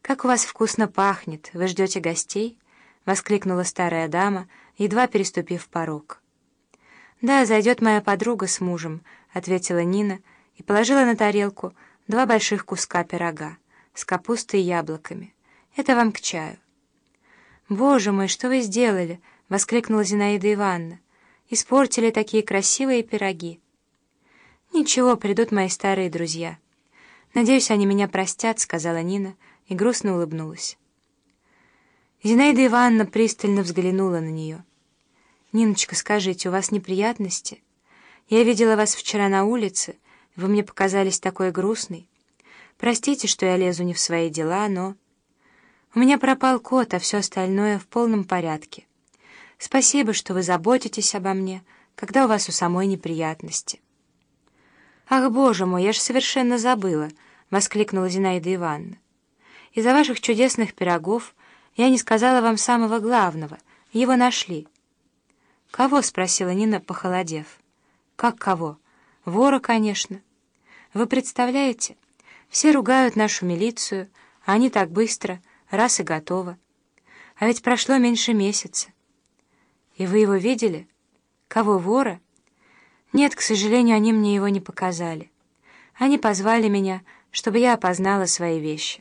«Как у вас вкусно пахнет! Вы ждете гостей?» — воскликнула старая дама, едва переступив порог. «Да, зайдет моя подруга с мужем», — ответила Нина и положила на тарелку 2 больших куска пирога с капустой и яблоками. «Это вам к чаю». «Боже мой, что вы сделали?» — воскликнула Зинаида Ивановна. «Испортили такие красивые пироги». «Ничего, придут мои старые друзья. Надеюсь, они меня простят», — сказала Нина и грустно улыбнулась. Зинаида Ивановна пристально взглянула на нее. «Ниночка, скажите, у вас неприятности? Я видела вас вчера на улице, вы мне показались такой грустной. Простите, что я лезу не в свои дела, но... У меня пропал кот, а все остальное в полном порядке. Спасибо, что вы заботитесь обо мне, когда у вас у самой неприятности». «Ах, боже мой, я же совершенно забыла!» — воскликнула Зинаида Ивановна. «Из-за ваших чудесных пирогов я не сказала вам самого главного. Его нашли». «Кого?» — спросила Нина, похолодев. «Как кого? Вора, конечно. Вы представляете, все ругают нашу милицию, а они так быстро, раз и готово. А ведь прошло меньше месяца». «И вы его видели? Кого, вора?» «Нет, к сожалению, они мне его не показали. Они позвали меня, чтобы я опознала свои вещи».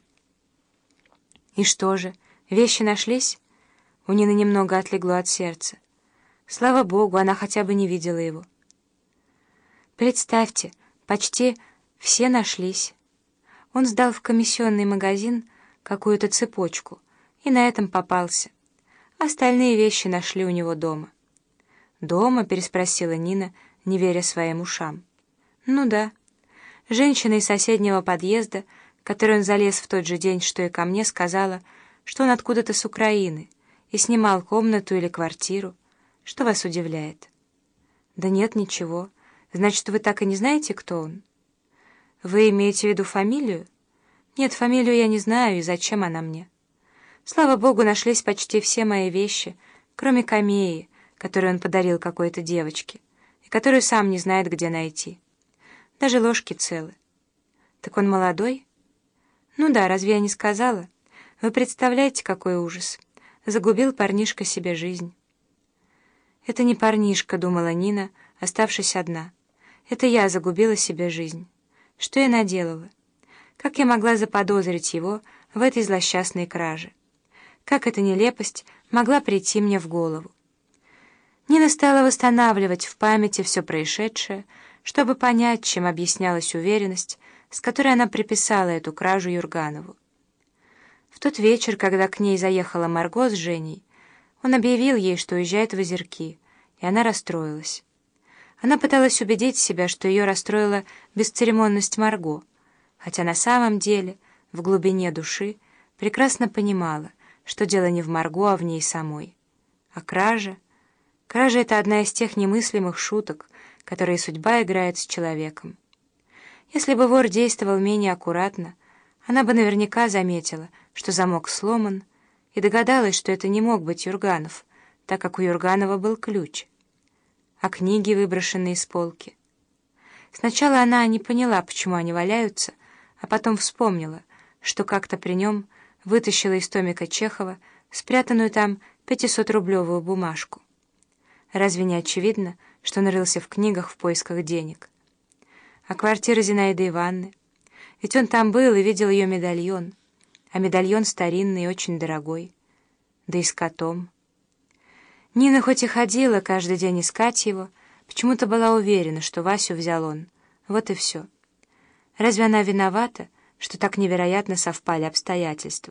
«И что же, вещи нашлись?» У Нины немного отлегло от сердца. Слава Богу, она хотя бы не видела его. Представьте, почти все нашлись. Он сдал в комиссионный магазин какую-то цепочку и на этом попался. Остальные вещи нашли у него дома. «Дома?» — переспросила Нина, не веря своим ушам. «Ну да. Женщина из соседнего подъезда, в который он залез в тот же день, что и ко мне, сказала, что он откуда-то с Украины и снимал комнату или квартиру. Что вас удивляет?» «Да нет, ничего. Значит, вы так и не знаете, кто он?» «Вы имеете в виду фамилию?» «Нет, фамилию я не знаю, и зачем она мне?» «Слава Богу, нашлись почти все мои вещи, кроме камеи, которую он подарил какой-то девочке, и которую сам не знает, где найти. Даже ложки целы». «Так он молодой?» «Ну да, разве я не сказала? Вы представляете, какой ужас? Загубил парнишка себе жизнь». «Это не парнишка», — думала Нина, оставшись одна. «Это я загубила себе жизнь. Что я наделала? Как я могла заподозрить его в этой злосчастной краже? Как эта нелепость могла прийти мне в голову?» Нина стала восстанавливать в памяти все происшедшее, чтобы понять, чем объяснялась уверенность, с которой она приписала эту кражу Юрганову. В тот вечер, когда к ней заехала Марго с Женей, он объявил ей, что уезжает в Озерки, и она расстроилась. Она пыталась убедить себя, что ее расстроила бесцеремонность Марго, хотя на самом деле, в глубине души, прекрасно понимала, что дело не в Марго, а в ней самой. А кража? Кража — это одна из тех немыслимых шуток, которые судьба играет с человеком. Если бы вор действовал менее аккуратно, она бы наверняка заметила, что замок сломан, и догадалась, что это не мог быть Юрганов, так как у Юрганова был ключ. А книги, выброшенные с полки? Сначала она не поняла, почему они валяются, а потом вспомнила, что как-то при нем вытащила из томика Чехова спрятанную там 500-рублевую бумажку. Разве не очевидно, что он рылся в книгах в поисках денег? А квартира Зинаиды Ивановны? Ведь он там был и видел ее медальон, а медальон старинный и очень дорогой. Да и с котом. Нина хоть и ходила каждый день искать его, почему-то была уверена, что Васю взял он. Вот и все. Разве она виновата, что так невероятно совпали обстоятельства?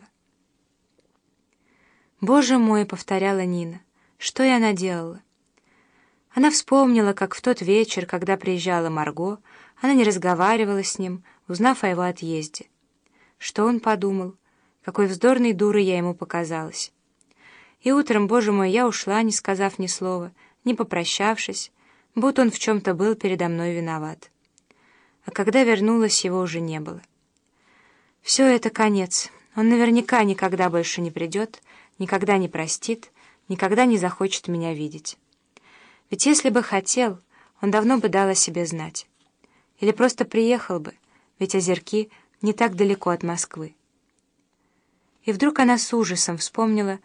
«Боже мой!» — повторяла Нина. «Что я наделала?» Она вспомнила, как в тот вечер, когда приезжала Марго, она не разговаривала с ним, узнав о его отъезде. Что он подумал? Какой вздорной дурой я ему показалась. И утром, боже мой, я ушла, не сказав ни слова, не попрощавшись, будто он в чем-то был передо мной виноват. А когда вернулась, его уже не было. Все это конец. Он наверняка никогда больше не придет, никогда не простит, никогда не захочет меня видеть. Ведь если бы хотел, он давно бы дал о себе знать. Или просто приехал бы, ведь Озерки не так далеко от Москвы. И вдруг она с ужасом вспомнила,